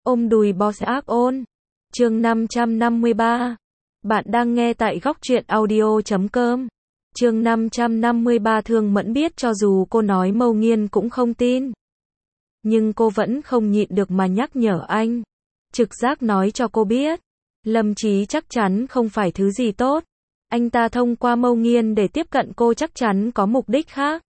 Ôm đùi boss ác ôn. Chương 553. Bạn đang nghe tại góc truyện audio.com. Chương 553. Thương Mẫn biết cho dù cô nói Mâu Nghiên cũng không tin. Nhưng cô vẫn không nhịn được mà nhắc nhở anh. Trực giác nói cho cô biết. Lâm Chí chắc chắn không phải thứ gì tốt. Anh ta thông qua Mâu Nghiên để tiếp cận cô chắc chắn có mục đích khác.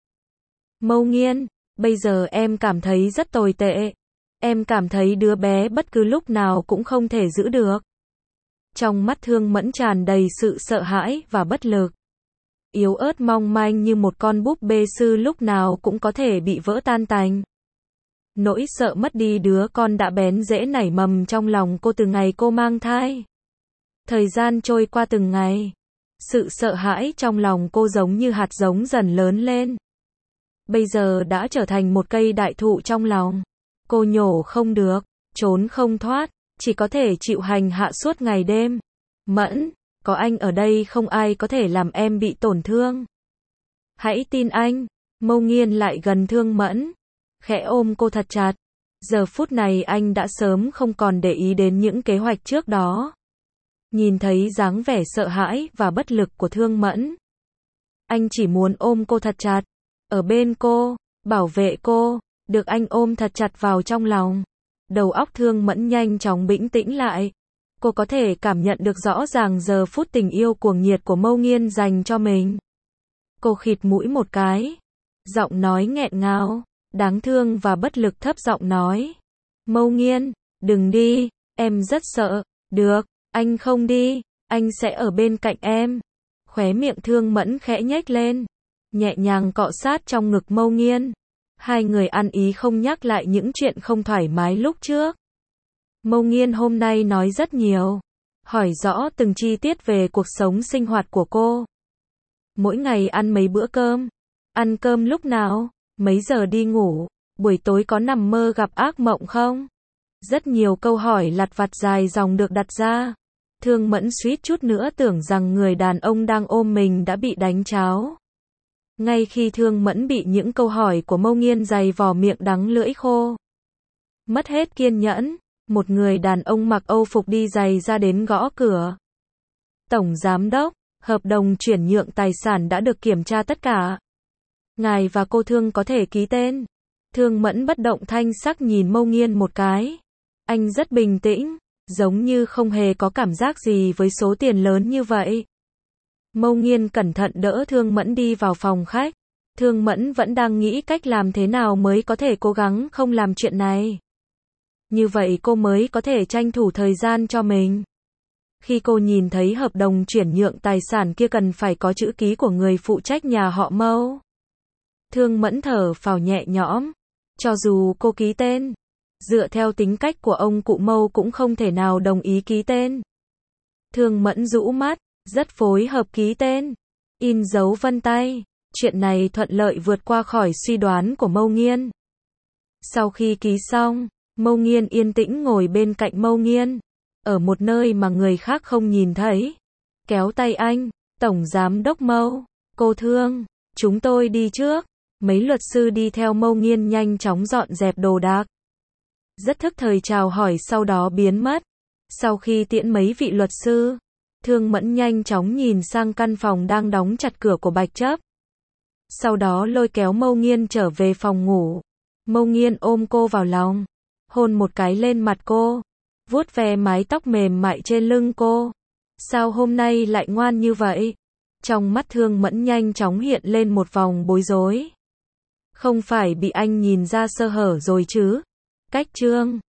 Mâu Nghiên, bây giờ em cảm thấy rất tồi tệ. Em cảm thấy đứa bé bất cứ lúc nào cũng không thể giữ được. Trong mắt Thương Mẫn tràn đầy sự sợ hãi và bất lực. Yếu ớt mong manh như một con búp bê sư lúc nào cũng có thể bị vỡ tan tành. Nỗi sợ mất đi đứa con đã bén rễ nảy mầm trong lòng cô từ ngày cô mang thai. Thời gian trôi qua từng ngày. Sự sợ hãi trong lòng cô giống như hạt giống dần lớn lên. Bây giờ đã trở thành một cây đại thụ trong lòng. Cô nhổ không được, trốn không thoát, chỉ có thể chịu hành hạ suốt ngày đêm. Mẫn, có anh ở đây không ai có thể làm em bị tổn thương. Hãy tin anh. Mâu Nghiên lại gần Thương Mẫn, khẽ ôm cô thật chặt. Giờ phút này anh đã sớm không còn để ý đến những kế hoạch trước đó. Nhìn thấy dáng vẻ sợ hãi và bất lực của Thương Mẫn, anh chỉ muốn ôm cô thật chặt, ở bên cô, bảo vệ cô. Được anh ôm thật chặt vào trong lòng, đầu óc Thương Mẫn nhanh chóng bình tĩnh lại. Cô có thể cảm nhận được rõ ràng giờ phút tình yêu cuồng nhiệt của Mâu Nghiên dành cho mình. Cô khịt mũi một cái, giọng nói nghẹn ngào, đáng thương và bất lực thấp giọng nói. Mâu Nghiên, đừng đi, em rất sợ. Được, anh không đi, anh sẽ ở bên cạnh em. Khóe miệng Thương Mẫn khẽ nhếch lên, nhẹ nhàng cọ sát trong ngực Mâu Nghiên. Hai người ăn ý không nhắc lại những chuyện không thoải mái lúc trước. Mâu Nghiên hôm nay nói rất nhiều, hỏi rõ từng chi tiết về cuộc sống sinh hoạt của cô. Mỗi ngày ăn mấy bữa cơm, ăn cơm lúc nào, mấy giờ đi ngủ, buổi tối có nằm mơ gặp ác mộng không? Rất nhiều câu hỏi lặt vặt dài dòng được đặt ra. Thương Mẫn suýt chút nữa tưởng rằng người đàn ông đang ôm mình đã bị đánh tráo. Ngay khi Thương Mẫn bị những câu hỏi của Mâu Nghiên dày vò miệng đắng lưỡi khô, mất hết kiên nhẫn, một người đàn ông mặc Âu phục đi giày ra đến gõ cửa. Tổng Giám đốc, hợp đồng chuyển nhượng tài sản đã được kiểm tra tất cả. Ngài và cô Thương có thể ký tên. Thương Mẫn bất động thanh sắc nhìn Mâu Nghiên một cái. Anh rất bình tĩnh, giống như không hề có cảm giác gì với số tiền lớn như vậy. Mâu Nghiên cẩn thận đỡ Thương Mẫn đi vào phòng khách. Thương Mẫn vẫn đang nghĩ cách làm thế nào mới có thể cố gắng không làm chuyện này. Như vậy cô mới có thể tranh thủ thời gian cho mình. Khi cô nhìn thấy hợp đồng chuyển nhượng tài sản kia cần phải có chữ ký của người phụ trách nhà họ Mâu, Thương Mẫn thở phào nhẹ nhõm. Cho dù cô ký tên, dựa theo tính cách của ông cụ Mâu cũng không thể nào đồng ý ký tên. Thương Mẫn rũ mắt, rất phối hợp ký tên, in dấu vân tay. Chuyện này thuận lợi vượt qua khỏi suy đoán của Mâu Nghiên. Sau khi ký xong, Mâu Nghiên yên tĩnh ngồi bên cạnh Mâu Nghiên, ở một nơi mà người khác không nhìn thấy. Kéo tay anh, Tổng Giám đốc Mâu, cô Thương, chúng tôi đi trước. Mấy luật sư đi theo Mâu Nghiên nhanh chóng dọn dẹp đồ đạc. Rất thức thời chào hỏi sau đó biến mất. Sau khi tiễn mấy vị luật sư, Thương Mẫn nhanh chóng nhìn sang căn phòng đang đóng chặt cửa của Bạch Chấp. Sau đó lôi kéo Mâu Nghiên trở về phòng ngủ. Mâu Nghiên ôm cô vào lòng, hôn một cái lên mặt cô, vuốt ve mái tóc mềm mại trên lưng cô. Sao hôm nay lại ngoan như vậy? Trong mắt Thương Mẫn nhanh chóng hiện lên một vòng bối rối. Không phải bị anh nhìn ra sơ hở rồi chứ? Cách chương